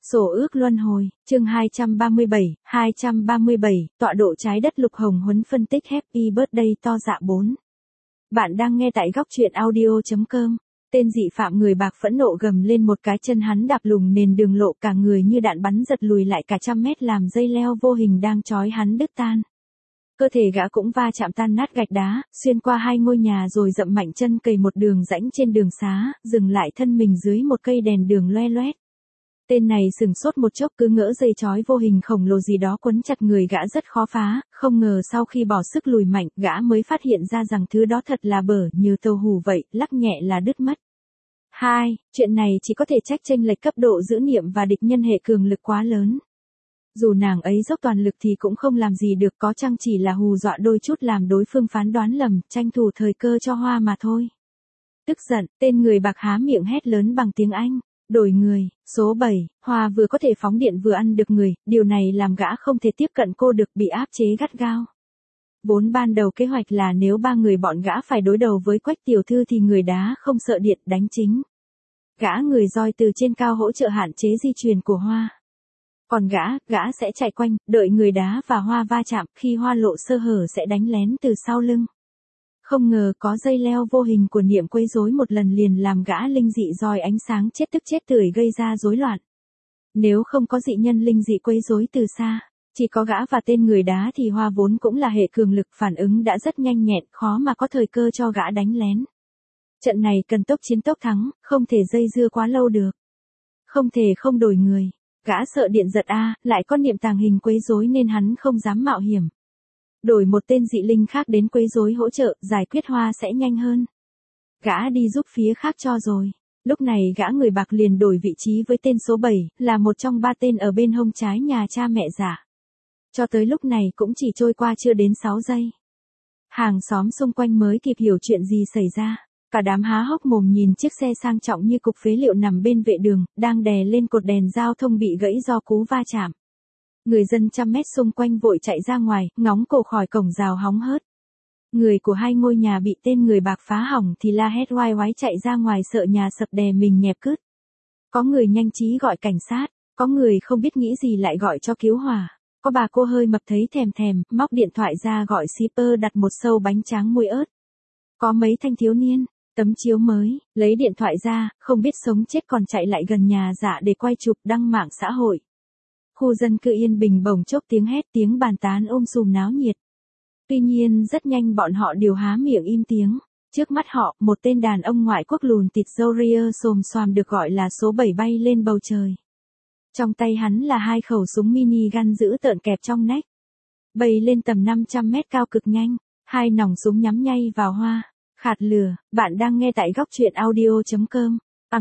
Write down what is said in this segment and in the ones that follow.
Sổ ước luân hồi, chương 237, tọa độ trái đất Lục Hồng Huấn phân tích Happy Birthday to dạ 4. Bạn đang nghe tại góc truyện audio.com. Tên dị phạm người bạc phẫn nộ gầm lên một cái, chân hắn đạp lùng nền đường lộ, cả người như đạn bắn giật lùi lại cả trăm mét, làm dây leo vô hình đang trói hắn đứt tan. Cơ thể gã cũng va chạm tan nát gạch đá, xuyên qua hai ngôi nhà rồi dậm mạnh chân cày một đường rãnh trên đường xá, dừng lại thân mình dưới một cây đèn đường loe loét. Tên này sừng sốt một chốc, cứ ngỡ dây trói vô hình khổng lồ gì đó quấn chặt người gã rất khó phá, không ngờ sau khi bỏ sức lùi mạnh, gã mới phát hiện ra rằng thứ đó thật là bở như tàu hủ vậy, lắc nhẹ là đứt mất. 2. Chuyện này chỉ có thể trách chênh lệch cấp độ giữa niệm và địch nhân hệ cường lực quá lớn. Dù nàng ấy dốc toàn lực thì cũng không làm gì được, có chăng chỉ là hù dọa đôi chút làm đối phương phán đoán lầm, tranh thủ thời cơ cho Hoa mà thôi. Tức giận, tên người bạc há miệng hét lớn bằng tiếng Anh. Đổi người, số 7, Hoa vừa có thể phóng điện vừa ăn được người, điều này làm gã không thể tiếp cận cô được, bị áp chế gắt gao. Vốn ban đầu kế hoạch là nếu ba người bọn gã phải đối đầu với Quách tiểu thư thì người đá không sợ điện đánh chính. Gã người roi từ trên cao hỗ trợ hạn chế di chuyển của Hoa. Còn gã sẽ chạy quanh, đợi người đá và Hoa va chạm, khi Hoa lộ sơ hở sẽ đánh lén từ sau lưng. Không ngờ có dây leo vô hình của niệm quấy rối một lần liền làm gã linh dị roi ánh sáng chết tức chết tươi gây ra rối loạn. Nếu không có dị nhân linh dị quấy rối từ xa, chỉ có gã và tên người đá thì Hoa vốn cũng là hệ cường lực, phản ứng đã rất nhanh nhẹn, khó mà có thời cơ cho gã đánh lén. Trận này cần tốc chiến tốc thắng, không thể dây dưa quá lâu được. Không thể không đổi người. Gã sợ điện giật lại có niệm tàng hình quấy rối nên hắn không dám mạo hiểm. Đổi một tên dị linh khác đến quấy rối hỗ trợ, giải quyết Hoa sẽ nhanh hơn. Gã đi giúp phía khác cho rồi. Lúc này gã người bạc liền đổi vị trí với tên số 7, là một trong ba tên ở bên hông trái nhà cha mẹ giả. Cho tới lúc này cũng chỉ trôi qua chưa đến 6 giây. Hàng xóm xung quanh mới kịp hiểu chuyện gì xảy ra. Cả đám há hốc mồm nhìn chiếc xe sang trọng như cục phế liệu nằm bên vệ đường, đang đè lên cột đèn giao thông bị gãy do cú va chạm. Người dân trăm mét xung quanh vội chạy ra ngoài, ngóng cổ khỏi cổng rào hóng hớt. Người của hai ngôi nhà bị tên người bạc phá hỏng thì la hét oai oái chạy ra ngoài, sợ nhà sập đè mình nhẹp cứt. Có người nhanh trí gọi cảnh sát, có người không biết nghĩ gì lại gọi cho cứu hỏa. Có bà cô hơi mập thấy thèm, móc điện thoại ra gọi shipper đặt một xâu bánh tráng muối ớt. Có mấy thanh thiếu niên, tấm chiếu mới, lấy điện thoại ra, không biết sống chết còn chạy lại gần nhà giả để quay chụp đăng mạng xã hội. Khu dân cư yên bình bỗng chốc tiếng hét tiếng bàn tán sùm náo nhiệt. Tuy nhiên rất nhanh bọn họ đều há miệng im tiếng. Trước mắt họ, một tên đàn ông ngoại quốc lùn tịt râu ria xồm xoàm được gọi là số 7 bay lên bầu trời. Trong tay hắn là hai khẩu súng mini gun giữ tợn kẹp trong nách. Bay lên tầm 500 mét cao cực nhanh, hai nòng súng nhắm nhay vào Hoa. Khạt lửa, bạn đang nghe tại góc truyện audio.com.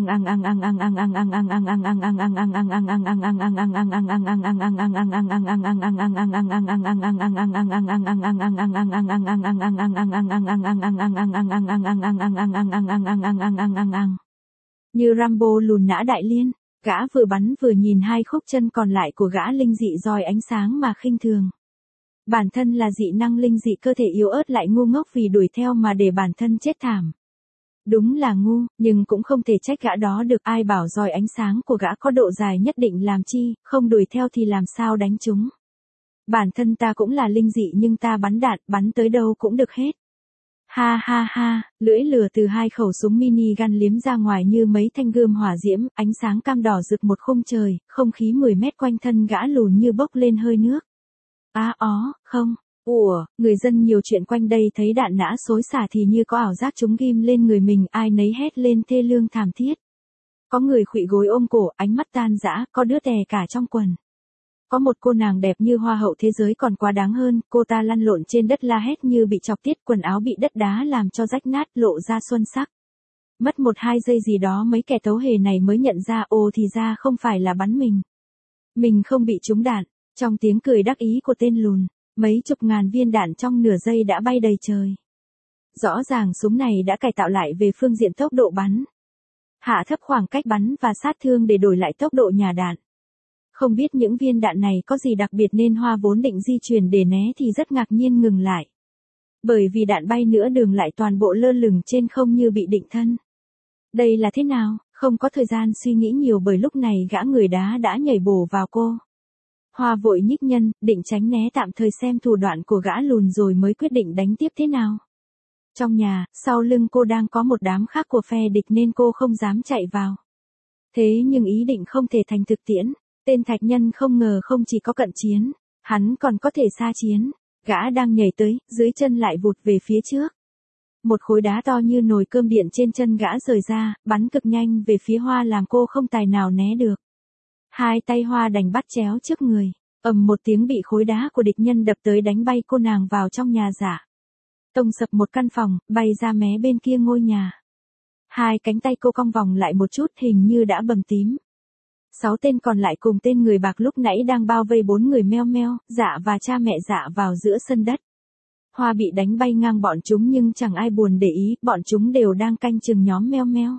Như Rambo lùn nã đại liên, gã vừa bắn vừa nhìn hai khúc chân còn lại của gã linh dị roi ánh sáng mà khinh thường. Bản thân là dị năng linh dị, cơ thể yếu ớt lại ngu ngốc vì đuổi theo mà để bản thân chết thảm. Đúng là ngu, nhưng cũng không thể trách gã đó được, ai bảo roi ánh sáng của gã có độ dài nhất định làm chi, không đuổi theo thì làm sao đánh chúng. Bản thân ta cũng là linh dị nhưng ta bắn đạn, bắn tới đâu cũng được hết. Ha ha ha, lưỡi lửa từ hai khẩu súng mini gun liếm ra ngoài như mấy thanh gươm hỏa diễm, ánh sáng cam đỏ rực một khung trời, không khí 10 mét quanh thân gã lùn như bốc lên hơi nước. Không. Người dân nhiều chuyện quanh đây thấy đạn nã xối xả thì như có ảo giác chúng ghim lên người mình, ai nấy hét lên thê lương thảm thiết. Có người khuỵu gối ôm cổ, ánh mắt tan rã, có đứa tè cả trong quần. Có một cô nàng đẹp như hoa hậu thế giới còn quá đáng hơn, cô ta lăn lộn trên đất la hét như bị chọc tiết, quần áo bị đất đá làm cho rách nát, lộ ra xuân sắc. Mất 1-2 giây gì đó mấy kẻ tấu hề này mới nhận ra, thì ra không phải là bắn mình. Mình không bị trúng đạn. Trong tiếng cười đắc ý của tên lùn, mấy chục ngàn viên đạn trong nửa giây đã bay đầy trời. Rõ ràng súng này đã cải tạo lại về phương diện tốc độ bắn. Hạ thấp khoảng cách bắn và sát thương để đổi lại tốc độ nhả đạn. Không biết những viên đạn này có gì đặc biệt nên Hoa vốn định di chuyển để né thì rất ngạc nhiên ngừng lại. Bởi vì đạn bay nửa đường lại toàn bộ lơ lửng trên không như bị định thân. Đây là thế nào? Không có thời gian suy nghĩ nhiều bởi lúc này gã người đá đã nhảy bổ vào cô. Hoa vội nhích nhân, định tránh né tạm thời xem thủ đoạn của gã lùn rồi mới quyết định đánh tiếp thế nào. Trong nhà, sau lưng cô đang có một đám khác của phe địch nên cô không dám chạy vào. Thế nhưng ý định không thể thành thực tiễn, tên thạch nhân không ngờ không chỉ có cận chiến, hắn còn có thể xa chiến. Gã đang nhảy tới, dưới chân lại vụt về phía trước. Một khối đá to như nồi cơm điện trên chân gã rời ra, bắn cực nhanh về phía Hoa làm cô không tài nào né được. Hai tay Hoa đành bắt chéo trước người, ầm một tiếng bị khối đá của địch nhân đập tới đánh bay cô nàng vào trong nhà giả. Tông sập một căn phòng, bay ra mé bên kia ngôi nhà. Hai cánh tay cô cong vòng lại một chút hình như đã bầm tím. 6 tên còn lại cùng tên người bạc lúc nãy đang bao vây 4 người meo meo, dạ và cha mẹ dạ vào giữa sân đất. Hoa bị đánh bay ngang bọn chúng nhưng chẳng ai buồn để ý, bọn chúng đều đang canh chừng nhóm meo meo.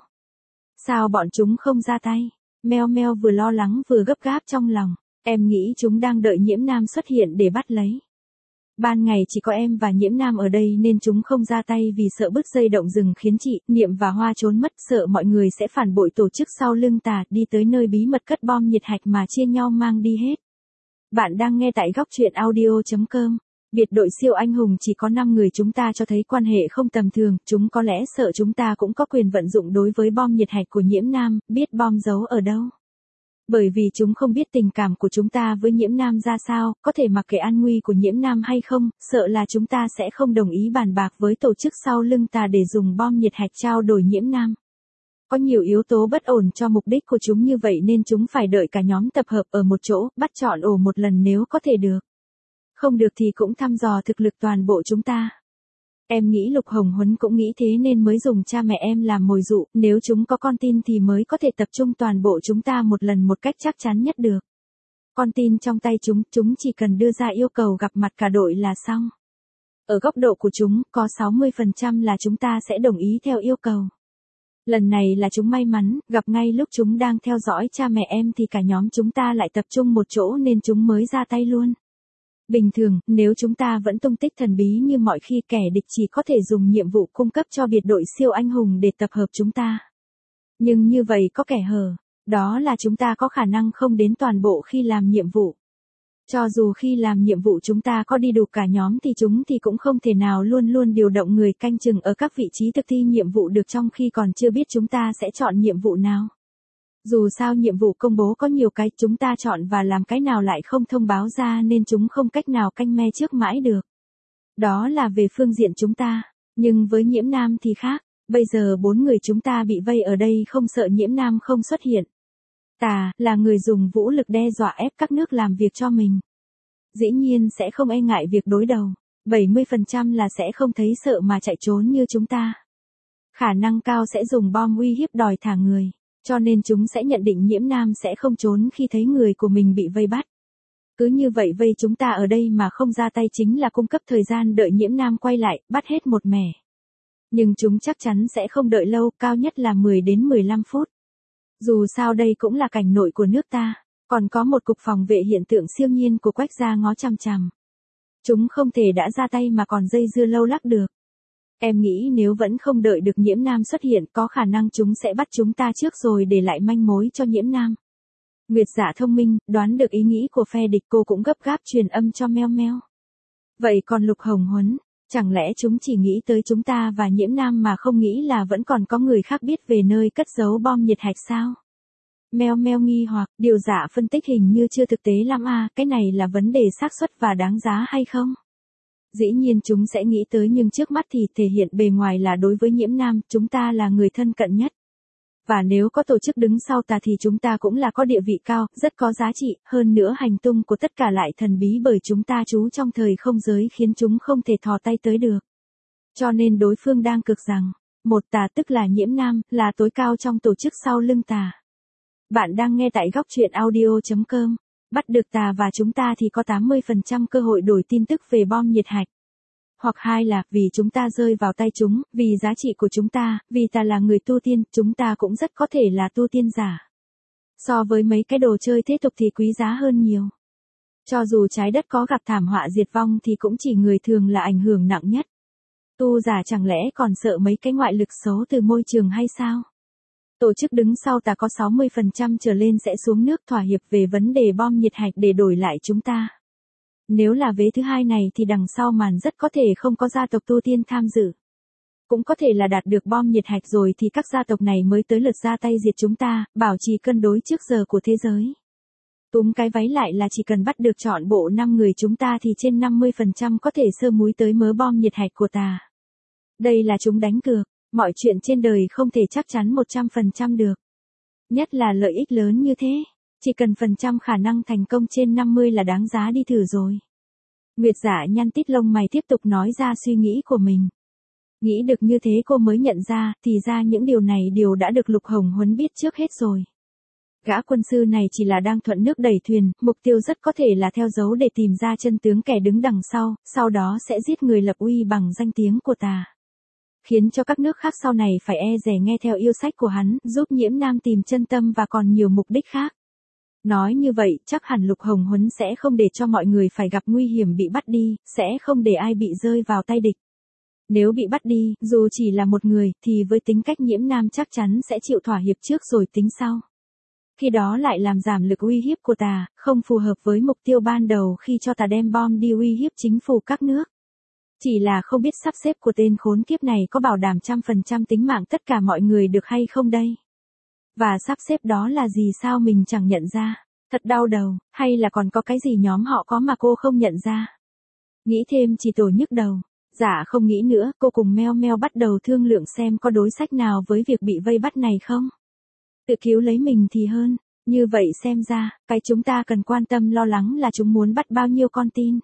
Sao bọn chúng không ra tay? Meo meo vừa lo lắng vừa gấp gáp trong lòng, em nghĩ chúng đang đợi Nhiễm Nam xuất hiện để bắt lấy. Ban ngày chỉ có em và Nhiễm Nam ở đây nên chúng không ra tay vì sợ bứt dây động rừng khiến chị, Niệm và Hoa trốn mất, sợ mọi người sẽ phản bội tổ chức sau lưng tà, đi tới nơi bí mật cất bom nhiệt hạch mà chia nhau mang đi hết. Bạn đang nghe tại góc truyện audio.com. Biệt đội siêu anh hùng chỉ có 5 người chúng ta cho thấy quan hệ không tầm thường, chúng có lẽ sợ chúng ta cũng có quyền vận dụng đối với bom nhiệt hạch của Nhiễm Nam, biết bom giấu ở đâu. Bởi vì chúng không biết tình cảm của chúng ta với Nhiễm Nam ra sao, có thể mặc kệ an nguy của Nhiễm Nam hay không, sợ là chúng ta sẽ không đồng ý bàn bạc với tổ chức sau lưng ta để dùng bom nhiệt hạch trao đổi Nhiễm Nam. Có nhiều yếu tố bất ổn cho mục đích của chúng như vậy nên chúng phải đợi cả nhóm tập hợp ở một chỗ, bắt chọn ổ một lần nếu có thể được. Không được thì cũng thăm dò thực lực toàn bộ chúng ta. Em nghĩ Lục Hồng Huấn cũng nghĩ thế nên mới dùng cha mẹ em làm mồi dụ, nếu chúng có con tin thì mới có thể tập trung toàn bộ chúng ta một lần một cách chắc chắn nhất được. Con tin trong tay chúng chỉ cần đưa ra yêu cầu gặp mặt cả đội là xong. Ở góc độ của chúng, có 60% là chúng ta sẽ đồng ý theo yêu cầu. Lần này là chúng may mắn, gặp ngay lúc chúng đang theo dõi cha mẹ em thì cả nhóm chúng ta lại tập trung một chỗ nên chúng mới ra tay luôn. Bình thường, nếu chúng ta vẫn tung tích thần bí như mọi khi kẻ địch chỉ có thể dùng nhiệm vụ cung cấp cho biệt đội siêu anh hùng để tập hợp chúng ta. Nhưng như vậy có kẻ hở, đó là chúng ta có khả năng không đến toàn bộ khi làm nhiệm vụ. Cho dù khi làm nhiệm vụ chúng ta có đi đủ cả nhóm thì chúng thì cũng không thể nào luôn luôn điều động người canh chừng ở các vị trí thực thi nhiệm vụ được trong khi còn chưa biết chúng ta sẽ chọn nhiệm vụ nào. Dù sao nhiệm vụ công bố có nhiều cái chúng ta chọn và làm cái nào lại không thông báo ra nên chúng không cách nào canh me trước mãi được. Đó là về phương diện chúng ta, nhưng với Nhiễm Nam thì khác, bây giờ 4 người chúng ta bị vây ở đây không sợ Nhiễm Nam không xuất hiện. Tà, là người dùng vũ lực đe dọa ép các nước làm việc cho mình. Dĩ nhiên sẽ không e ngại việc đối đầu, 70% là sẽ không thấy sợ mà chạy trốn như chúng ta. Khả năng cao sẽ dùng bom uy hiếp đòi thả người. Cho nên chúng sẽ nhận định Nhiễm Nam sẽ không trốn khi thấy người của mình bị vây bắt. Cứ như vậy vây chúng ta ở đây mà không ra tay chính là cung cấp thời gian đợi Nhiễm Nam quay lại, bắt hết một mẻ. Nhưng chúng chắc chắn sẽ không đợi lâu, cao nhất là 10 đến 15 phút. Dù sao đây cũng là cảnh nội của nước ta, còn có một cục phòng vệ hiện tượng siêu nhiên của Quách gia ngó chằm chằm. Chúng không thể đã ra tay mà còn dây dưa lâu lắc được. Em nghĩ nếu vẫn không đợi được Nhiễm Nam xuất hiện có khả năng chúng sẽ bắt chúng ta trước rồi để lại manh mối cho Nhiễm Nam. Nguyệt Dạ thông minh, đoán được ý nghĩ của phe địch cô cũng gấp gáp truyền âm cho meo meo. Vậy còn Lục Hồng Huấn, chẳng lẽ chúng chỉ nghĩ tới chúng ta và Nhiễm Nam mà không nghĩ là vẫn còn có người khác biết về nơi cất giấu bom nhiệt hạch sao? Meo meo nghi hoặc, điều Dạ phân tích hình như chưa thực tế lắm à, cái này là vấn đề xác suất và đáng giá hay không? Dĩ nhiên chúng sẽ nghĩ tới nhưng trước mắt thì thể hiện bề ngoài là đối với Nhiễm Nam, chúng ta là người thân cận nhất. Và nếu có tổ chức đứng sau ta thì chúng ta cũng là có địa vị cao, rất có giá trị, hơn nữa hành tung của tất cả lại thần bí bởi chúng ta trú trong thời không giới khiến chúng không thể thò tay tới được. Cho nên đối phương đang cực rằng, một tà tức là Nhiễm Nam, là tối cao trong tổ chức sau lưng tà. Bạn đang nghe tại góc truyện audio.com. Bắt được tà và chúng ta thì có 80% cơ hội đổi tin tức về bom nhiệt hạch. Hoặc hai là vì chúng ta rơi vào tay chúng, vì giá trị của chúng ta, vì ta là người tu tiên, chúng ta cũng rất có thể là tu tiên giả. So với mấy cái đồ chơi thế tục thì quý giá hơn nhiều. Cho dù trái đất có gặp thảm họa diệt vong thì cũng chỉ người thường là ảnh hưởng nặng nhất. Tu giả chẳng lẽ còn sợ mấy cái ngoại lực xấu từ môi trường hay sao? Tổ chức đứng sau ta có 60% trở lên sẽ xuống nước thỏa hiệp về vấn đề bom nhiệt hạch để đổi lại chúng ta. Nếu là vế thứ hai này thì đằng sau màn rất có thể không có gia tộc tu tiên tham dự. Cũng có thể là đạt được bom nhiệt hạch rồi thì các gia tộc này mới tới lượt ra tay diệt chúng ta, bảo trì cân đối trước giờ của thế giới. Túm cái váy lại là chỉ cần bắt được trọn bộ 5 người chúng ta thì trên 50% có thể sơ múi tới mớ bom nhiệt hạch của ta. Đây là chúng đánh cược, mọi chuyện trên đời không thể chắc chắn 100% được. Nhất là lợi ích lớn như thế, chỉ cần phần trăm khả năng thành công trên 50 là đáng giá đi thử rồi. Nguyệt Dạ nhăn tít lông mày tiếp tục nói ra suy nghĩ của mình. Nghĩ được như thế cô mới nhận ra, thì ra những điều này đều đã được Lục Hồng Huấn biết trước hết rồi. Gã quân sư này chỉ là đang thuận nước đẩy thuyền, mục tiêu rất có thể là theo dấu để tìm ra chân tướng kẻ đứng đằng sau đó sẽ giết người lập uy bằng danh tiếng của ta. Khiến cho các nước khác sau này phải e dè nghe theo yêu sách của hắn, giúp Nhiễm Nam tìm chân tâm và còn nhiều mục đích khác. Nói như vậy, chắc hẳn Lục Hồng Huấn sẽ không để cho mọi người phải gặp nguy hiểm bị bắt đi, sẽ không để ai bị rơi vào tay địch. Nếu bị bắt đi, dù chỉ là một người, thì với tính cách Nhiễm Nam chắc chắn sẽ chịu thỏa hiệp trước rồi tính sau. Khi đó lại làm giảm lực uy hiếp của ta, không phù hợp với mục tiêu ban đầu khi cho ta đem bom đi uy hiếp chính phủ các nước. Chỉ là không biết sắp xếp của tên khốn kiếp này có bảo đảm 100% tính mạng tất cả mọi người được hay không đây? Và sắp xếp đó là gì sao mình chẳng nhận ra? Thật đau đầu, hay là còn có cái gì nhóm họ có mà cô không nhận ra? Nghĩ thêm chỉ tổ nhức đầu. Dạ không nghĩ nữa, cô cùng Meo Meo bắt đầu thương lượng xem có đối sách nào với việc bị vây bắt này không? Tự cứu lấy mình thì hơn. Như vậy xem ra, cái chúng ta cần quan tâm lo lắng là chúng muốn bắt bao nhiêu con tin.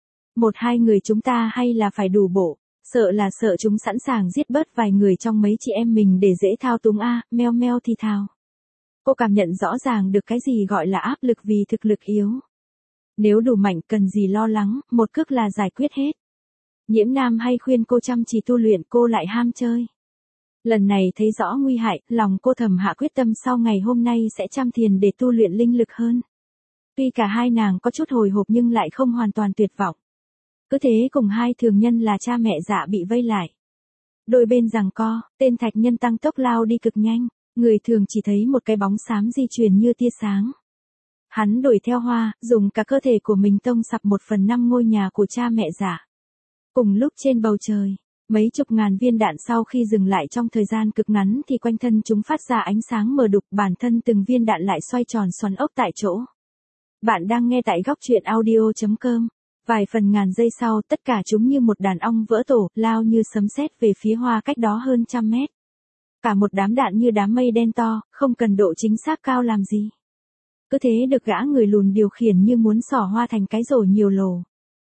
1-2 người chúng ta hay là phải đủ bộ. Sợ là sợ chúng sẵn sàng giết bớt vài người trong mấy chị em mình để dễ thao túng Meo Meo thì thào. Cô cảm nhận rõ ràng được cái gì gọi là áp lực vì thực lực yếu. Nếu đủ mạnh cần gì lo lắng, một cước là giải quyết hết. Nhiễm Nam hay khuyên cô chăm chỉ tu luyện cô lại ham chơi. Lần này thấy rõ nguy hại, lòng cô thầm hạ quyết tâm sau ngày hôm nay sẽ chăm thiền để tu luyện linh lực hơn. Tuy cả hai nàng có chút hồi hộp nhưng lại không hoàn toàn tuyệt vọng. Cứ thế cùng hai thường nhân là cha mẹ Dạ bị vây lại. Đôi bên giằng co, tên thạch nhân tăng tốc lao đi cực nhanh, người thường chỉ thấy một cái bóng xám di chuyển như tia sáng. Hắn đuổi theo Hoa, dùng cả cơ thể của mình tông sập 1/5 ngôi nhà của cha mẹ Dạ. Cùng lúc trên bầu trời, mấy chục ngàn viên đạn sau khi dừng lại trong thời gian cực ngắn thì quanh thân chúng phát ra ánh sáng mờ đục, bản thân từng viên đạn lại xoay tròn xoắn ốc tại chỗ. Bạn đang nghe tại góc truyện audio.com. Vài phần ngàn giây sau, tất cả chúng như một đàn ong vỡ tổ, lao như sấm sét về phía Hoa cách đó hơn 100 mét. Cả một đám đạn như đám mây đen to, không cần độ chính xác cao làm gì. Cứ thế được gã người lùn điều khiển như muốn xỏ Hoa thành cái rổ nhiều lồ.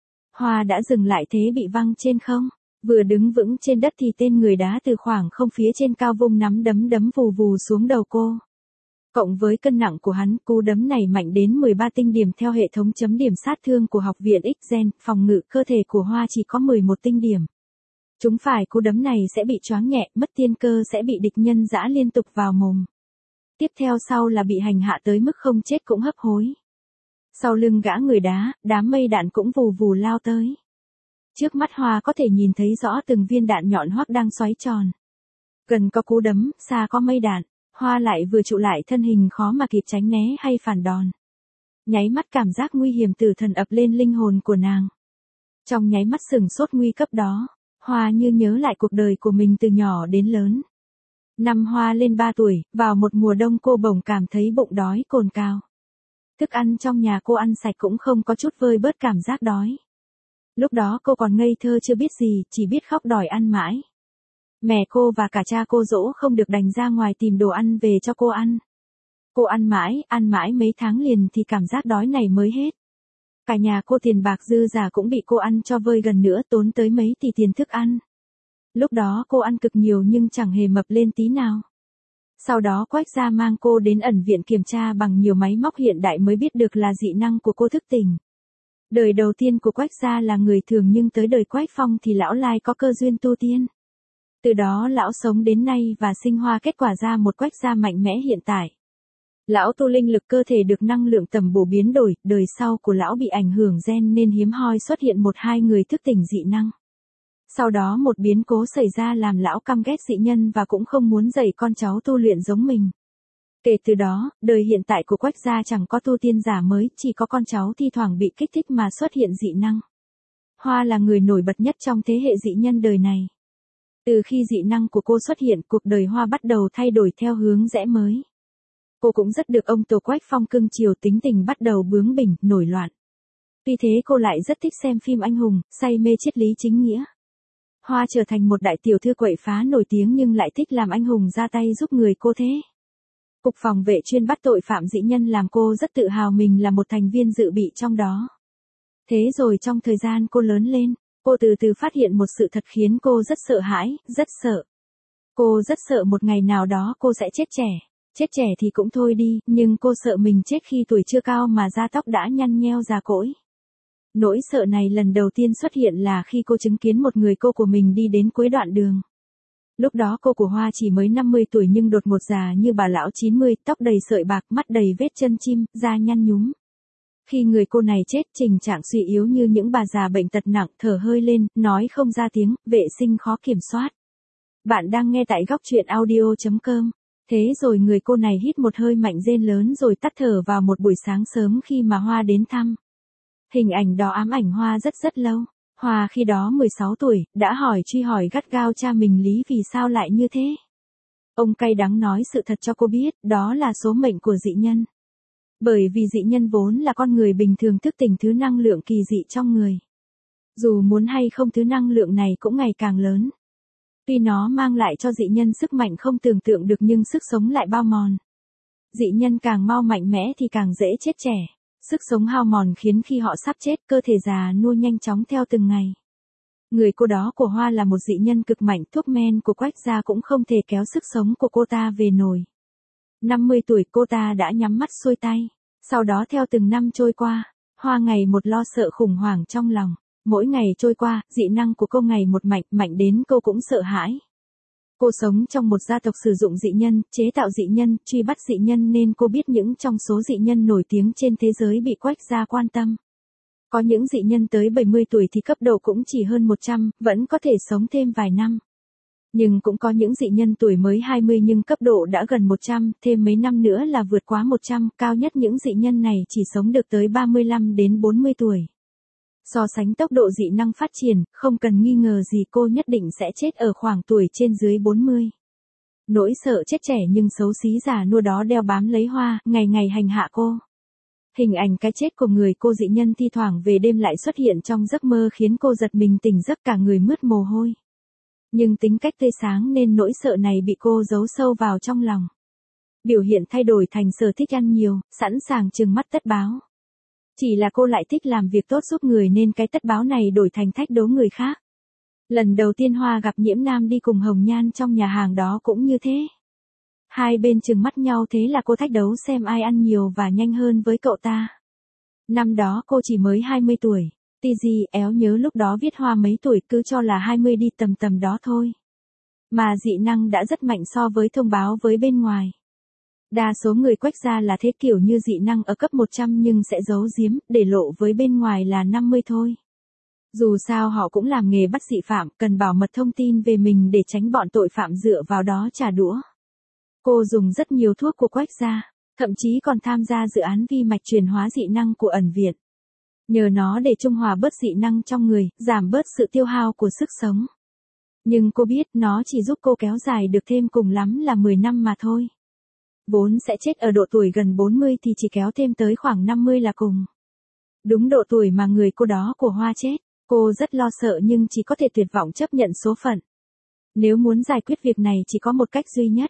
Hoa đã dừng lại thế bị văng trên không. Vừa đứng vững trên đất thì tên người đá từ khoảng không phía trên cao vung nắm đấm đấm vù vù xuống đầu cô. Cộng với cân nặng của hắn, cú đấm này mạnh đến 13 tinh điểm theo hệ thống chấm điểm sát thương của học viện X-Gen, phòng ngự cơ thể của Hoa chỉ có 11 tinh điểm. Chúng phải cú đấm này sẽ bị choáng nhẹ, mất tiên cơ sẽ bị địch nhân giã liên tục vào mồm. Tiếp theo sau là bị hành hạ tới mức không chết cũng hấp hối. Sau lưng gã người đá, đám mây đạn cũng vù vù lao tới. Trước mắt Hoa có thể nhìn thấy rõ từng viên đạn nhọn hoắt đang xoáy tròn. Gần có cú đấm, xa có mây đạn, Hoa lại vừa trụ lại thân hình khó mà kịp tránh né hay phản đòn. Nháy mắt cảm giác nguy hiểm tử thần ập lên linh hồn của nàng. Trong nháy mắt sửng sốt nguy cấp đó, Hoa như nhớ lại cuộc đời của mình từ nhỏ đến lớn. Năm Hoa lên 3 tuổi, vào một mùa đông cô bỗng cảm thấy bụng đói cồn cào. Thức ăn trong nhà cô ăn sạch cũng không có chút vơi bớt cảm giác đói. Lúc đó cô còn ngây thơ chưa biết gì, chỉ biết khóc đòi ăn mãi. Mẹ cô và cả cha cô dỗ không được đành ra ngoài tìm đồ ăn về cho cô ăn. Cô ăn mãi mấy tháng liền thì cảm giác đói này mới hết. Cả nhà cô tiền bạc dư giả cũng bị cô ăn cho vơi gần nữa, tốn tới mấy tỷ tiền thức ăn. Lúc đó cô ăn cực nhiều nhưng chẳng hề mập lên tí nào. Sau đó Quách gia mang cô đến ẩn viện kiểm tra bằng nhiều máy móc hiện đại mới biết được là dị năng của cô thức tỉnh. Đời đầu tiên của Quách gia là người thường nhưng tới đời Quách Phong thì lão lai có cơ duyên tu tiên. Từ đó lão sống đến nay và sinh hoa kết quả ra một Quách gia mạnh mẽ hiện tại. Lão tu linh lực cơ thể được năng lượng tầm bổ biến đổi, đời sau của lão bị ảnh hưởng gen nên hiếm hoi xuất hiện 1-2 người thức tỉnh dị năng. Sau đó một biến cố xảy ra làm lão căm ghét dị nhân và cũng không muốn dạy con cháu tu luyện giống mình. Kể từ đó, đời hiện tại của Quách gia chẳng có tu tiên giả mới, chỉ có con cháu thi thoảng bị kích thích mà xuất hiện dị năng. Hoa là người nổi bật nhất trong thế hệ dị nhân đời này. Từ khi dị năng của cô xuất hiện, cuộc đời Hoa bắt đầu thay đổi theo hướng rẽ mới. Cô cũng rất được ông Tổ Quách Phong cưng chiều, tính tình bắt đầu bướng bỉnh, nổi loạn. Tuy thế cô lại rất thích xem phim anh hùng, say mê triết lý chính nghĩa. Hoa trở thành một đại tiểu thư quậy phá nổi tiếng nhưng lại thích làm anh hùng ra tay giúp người cô thế. Cục phòng vệ chuyên bắt tội phạm dị nhân làm cô rất tự hào mình là một thành viên dự bị trong đó. Thế rồi trong thời gian cô lớn lên, cô từ từ phát hiện một sự thật khiến cô rất sợ hãi, rất sợ. Cô rất sợ một ngày nào đó cô sẽ chết trẻ. Chết trẻ thì cũng thôi đi, nhưng cô sợ mình chết khi tuổi chưa cao mà da tóc đã nhăn nheo già cỗi. Nỗi sợ này lần đầu tiên xuất hiện là khi cô chứng kiến một người cô của mình đi đến cuối đoạn đường. Lúc đó cô của Hoa chỉ mới 50 tuổi nhưng đột ngột già như bà lão 90, tóc đầy sợi bạc, mắt đầy vết chân chim, da nhăn nhúm. Khi người cô này chết, tình trạng suy yếu như những bà già bệnh tật nặng, thở hơi lên, nói không ra tiếng, vệ sinh khó kiểm soát. Bạn đang nghe tại góc truyện audio.com. Thế rồi người cô này hít một hơi mạnh rên lớn rồi tắt thở vào một buổi sáng sớm khi mà Hoa đến thăm. Hình ảnh đó ám ảnh Hoa rất lâu. Hoa khi đó 16 tuổi, đã truy hỏi gắt gao cha mình Lý vì sao lại như thế. Ông cay đắng nói sự thật cho cô biết, đó là số mệnh của dị nhân. Bởi vì dị nhân vốn là con người bình thường thức tỉnh thứ năng lượng kỳ dị trong người. Dù muốn hay không thứ năng lượng này cũng ngày càng lớn. Tuy nó mang lại cho dị nhân sức mạnh không tưởng tượng được nhưng sức sống lại bao mòn. Dị nhân càng mau mạnh mẽ thì càng dễ chết trẻ. Sức sống hao mòn khiến khi họ sắp chết, cơ thể già nua nhanh chóng theo từng ngày. Người cô đó của Hoa là một dị nhân cực mạnh, thuốc men của Quách gia cũng không thể kéo sức sống của cô ta về nổi. 50 tuổi cô ta đã nhắm mắt xuôi tay. Sau đó theo từng năm trôi qua, Hoa ngày một lo sợ khủng hoảng trong lòng. Mỗi ngày trôi qua, dị năng của cô ngày một mạnh đến cô cũng sợ hãi. Cô sống trong một gia tộc sử dụng dị nhân, chế tạo dị nhân, truy bắt dị nhân nên cô biết những trong số dị nhân nổi tiếng trên thế giới bị Quách gia quan tâm. Có những dị nhân tới 70 tuổi thì cấp độ cũng chỉ hơn 100, vẫn có thể sống thêm vài năm. Nhưng cũng có những dị nhân tuổi mới 20 nhưng cấp độ đã gần 100, thêm mấy năm nữa là vượt quá 100, cao nhất những dị nhân này chỉ sống được tới 35 đến 40 tuổi. So sánh tốc độ dị năng phát triển, không cần nghi ngờ gì cô nhất định sẽ chết ở khoảng tuổi trên dưới 40. Nỗi sợ chết trẻ nhưng xấu xí già nua đó đeo bám lấy Hoa, ngày ngày hành hạ cô. Hình ảnh cái chết của người cô dị nhân thi thoảng về đêm lại xuất hiện trong giấc mơ khiến cô giật mình tỉnh giấc cả người mướt mồ hôi. Nhưng tính cách tươi sáng nên nỗi sợ này bị cô giấu sâu vào trong lòng. Biểu hiện thay đổi thành sở thích ăn nhiều, sẵn sàng trừng mắt tất báo. Chỉ là cô lại thích làm việc tốt giúp người nên cái tất báo này đổi thành thách đố người khác. Lần đầu tiên Hoa gặp Nhiễm Nam đi cùng Hồng Nhan trong nhà hàng đó cũng như thế. Hai bên trừng mắt nhau thế là cô thách đấu xem ai ăn nhiều và nhanh hơn với cậu ta. Năm đó cô chỉ mới 20 tuổi. TG éo nhớ lúc đó viết Hoa mấy tuổi cứ cho là 20 đi tầm đó thôi. Mà dị năng đã rất mạnh so với thông báo với bên ngoài. Đa số người Quách gia là thế kiểu như dị năng ở cấp 100 nhưng sẽ giấu giếm, để lộ với bên ngoài là 50 thôi. Dù sao họ cũng làm nghề bắt dị phạm, cần bảo mật thông tin về mình để tránh bọn tội phạm dựa vào đó trả đũa. Cô dùng rất nhiều thuốc của Quách gia, thậm chí còn tham gia dự án vi mạch chuyển hóa dị năng của ẩn viện. Nhờ nó để trung hòa bớt dị năng trong người, giảm bớt sự tiêu hao của sức sống. Nhưng cô biết nó chỉ giúp cô kéo dài được thêm cùng lắm là 10 năm mà thôi. Vốn sẽ chết ở độ tuổi gần 40 thì chỉ kéo thêm tới khoảng 50 là cùng. Đúng độ tuổi mà người cô đó của Hoa chết, cô rất lo sợ nhưng chỉ có thể tuyệt vọng chấp nhận số phận. Nếu muốn giải quyết việc này chỉ có một cách duy nhất.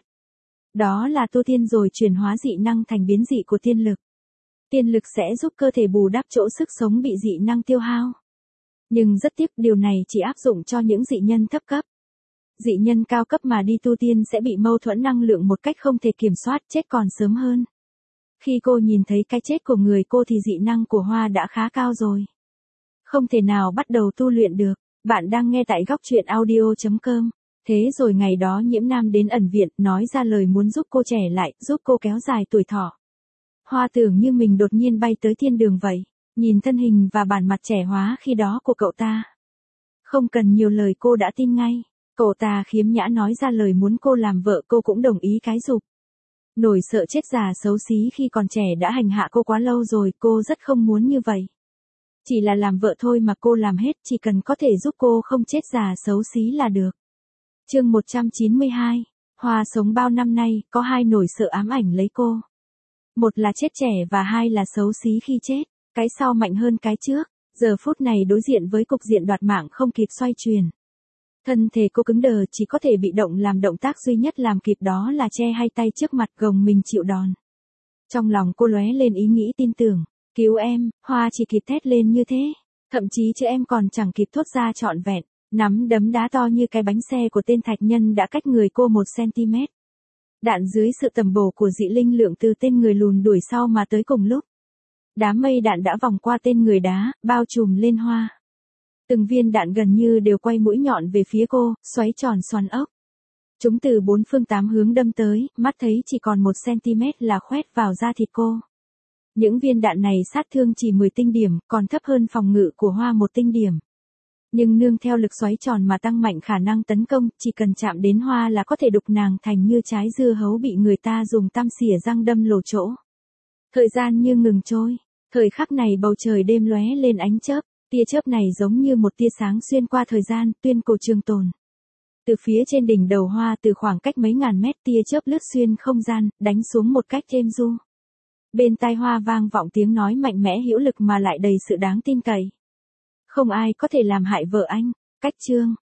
Đó là tu tiên rồi chuyển hóa dị năng thành biến dị của tiên lực. Tiên lực sẽ giúp cơ thể bù đắp chỗ sức sống bị dị năng tiêu hao. Nhưng rất tiếc điều này chỉ áp dụng cho những dị nhân thấp cấp. Dị nhân cao cấp mà đi tu tiên sẽ bị mâu thuẫn năng lượng một cách không thể kiểm soát, chết còn sớm hơn. Khi cô nhìn thấy cái chết của người cô thì dị năng của Hoa đã khá cao rồi. Không thể nào bắt đầu tu luyện được. Bạn đang nghe tại góc truyện audio.com. Thế rồi ngày đó Nhiễm Nam đến ẩn viện, nói ra lời muốn giúp cô trẻ lại, giúp cô kéo dài tuổi thọ. Hoa tưởng như mình đột nhiên bay tới thiên đường vậy, nhìn thân hình và bản mặt trẻ hóa khi đó của cậu ta. Không cần nhiều lời cô đã tin ngay. Cậu ta khiếm nhã nói ra lời muốn cô làm vợ, cô cũng đồng ý cái giục. Nổi sợ chết già xấu xí khi còn trẻ đã hành hạ cô quá lâu rồi, cô rất không muốn như vậy. Chỉ là làm vợ thôi mà cô làm hết, chỉ cần có thể giúp cô không chết già xấu xí là được. Chương 192. Hoa sống bao năm nay, có hai nỗi sợ ám ảnh lấy cô. Một là chết trẻ và hai là xấu xí khi chết. Cái sau mạnh hơn cái trước. Giờ phút này đối diện với cục diện đoạt mạng không kịp xoay chuyển. Thân thể cô cứng đờ, chỉ có thể bị động làm động tác duy nhất làm kịp đó là che hai tay trước mặt gồng mình chịu đòn. Trong lòng cô lóe lên ý nghĩ tin tưởng. Cứu em, Hoa chỉ kịp thét lên như thế. Thậm chí chữ em còn chẳng kịp thốt ra trọn vẹn. Nắm đấm đá to như cái bánh xe của tên thạch nhân đã cách người cô 1 cm. Đạn dưới sự tầm bổ của dị linh lượng từ tên người lùn đuổi sau mà tới cùng lúc. Đám mây đạn đã vòng qua tên người đá, bao trùm lên Hoa. Từng viên đạn gần như đều quay mũi nhọn về phía cô, xoáy tròn xoắn ốc. Chúng từ 4 phương 8 hướng đâm tới, mắt thấy chỉ còn 1 cm là khoét vào da thịt cô. Những viên đạn này sát thương chỉ 10 tinh điểm, còn thấp hơn phòng ngự của Hoa 1 tinh điểm. Nhưng nương theo lực xoáy tròn mà tăng mạnh khả năng tấn công, chỉ cần chạm đến Hoa là có thể đục nàng thành như trái dưa hấu bị người ta dùng tăm xỉa răng đâm lổ chỗ. Thời gian như ngừng trôi. Thời khắc này bầu trời đêm lóe lên ánh chớp. Tia chớp này giống như một tia sáng xuyên qua thời gian, tuyên cổ trường tồn. Từ phía trên đỉnh đầu Hoa, từ khoảng cách mấy ngàn mét, tia chớp lướt xuyên không gian, đánh xuống một cách êm du. Bên tai Hoa vang vọng tiếng nói mạnh mẽ hữu lực mà lại đầy sự đáng tin cậy. Không ai có thể làm hại vợ anh. Cách chương.